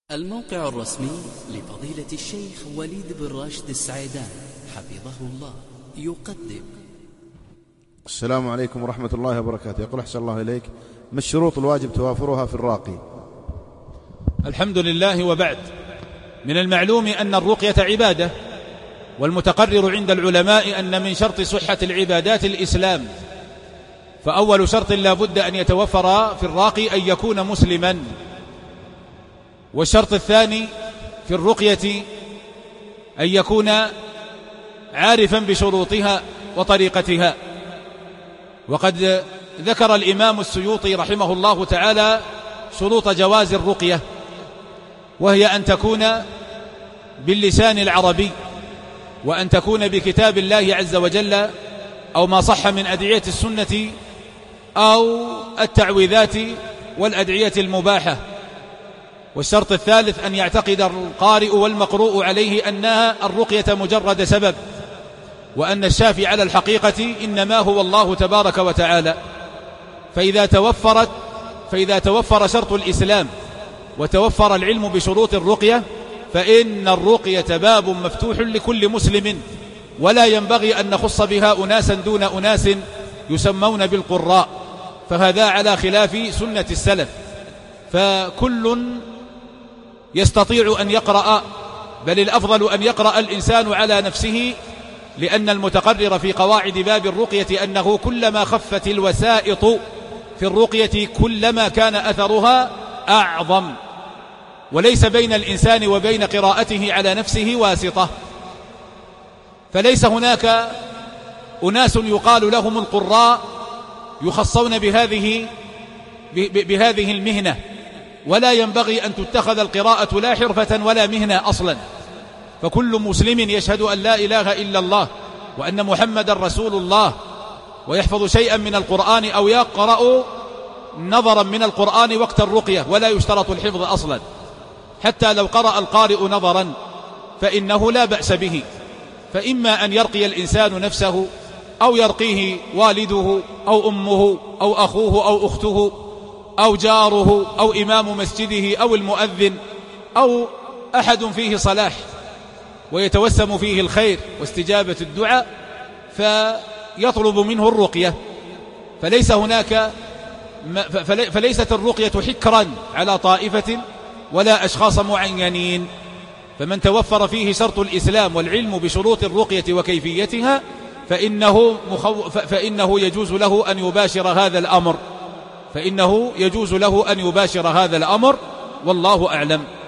الموقع الرسمي لفضيلة الشيخ وليد بن راشد السعيدان حفظه الله يقدم. السلام عليكم ورحمة الله وبركاته. يقول أحسن الله إليك، ما الشروط الواجب توافرها في الراقي؟ الحمد لله، وبعد. من المعلوم أن الرقية عبادة، والمتقرر عند العلماء أن من شرط صحة العبادات الإسلام، فأول شرط لا بد أن يتوفر في الراقي أن يكون مسلما، والشرط الثاني في الرقية أن يكون عارفا بشروطها وطريقتها. وقد ذكر الإمام السيوطي رحمه الله تعالى شروط جواز الرقية، وهي أن تكون باللسان العربي، وأن تكون بكتاب الله عز وجل أو ما صح من أدعية السنة أو التعويذات والأدعية المباحة. والشرط الثالث أن يعتقد القارئ والمقروء عليه أنها الرقية مجرد سبب، وأن الشافي على الحقيقة إنما هو الله تبارك وتعالى. فإذا توفر شرط الإسلام وتوفر العلم بشروط الرقية، فإن الرقية باب مفتوح لكل مسلم، ولا ينبغي أن نخص بها أناسا دون أناس يسمون بالقراء، فهذا على خلاف سنة السلف. فكل يستطيع أن يقرأ، بل الأفضل أن يقرأ الإنسان على نفسه، لأن المتقرر في قواعد باب الرقية أنه كلما خفت الوسائط في الرقية كلما كان أثرها أعظم، وليس بين الإنسان وبين قراءته على نفسه واسطة. فليس هناك أناس يقال لهم القراء يخصون بهذه المهنة، ولا ينبغي أن تتخذ القراءة لا حرفة ولا مهنة أصلا. فكل مسلم يشهد أن لا إله إلا الله وأن محمد رسول الله، ويحفظ شيئا من القرآن أو يقرأ نظرا من القرآن وقت الرقية، ولا يشترط الحفظ أصلا. حتى لو قرأ القارئ نظرا فإنه لا بأس به، فإما أن يرقي الإنسان نفسه، أو يرقيه والده أو أمه أو أخوه أو أخته أو جاره أو إمام مسجده أو المؤذن أو أحد فيه صلاح ويتوسم فيه الخير واستجابة الدعاء، فيطلب منه الرقية. فليست الرقية حكرا على طائفة ولا أشخاص معينين. فمن توفر فيه شرط الإسلام والعلم بشروط الرقية وكيفيتها فإنه يجوز له أن يباشر هذا الأمر، والله أعلم.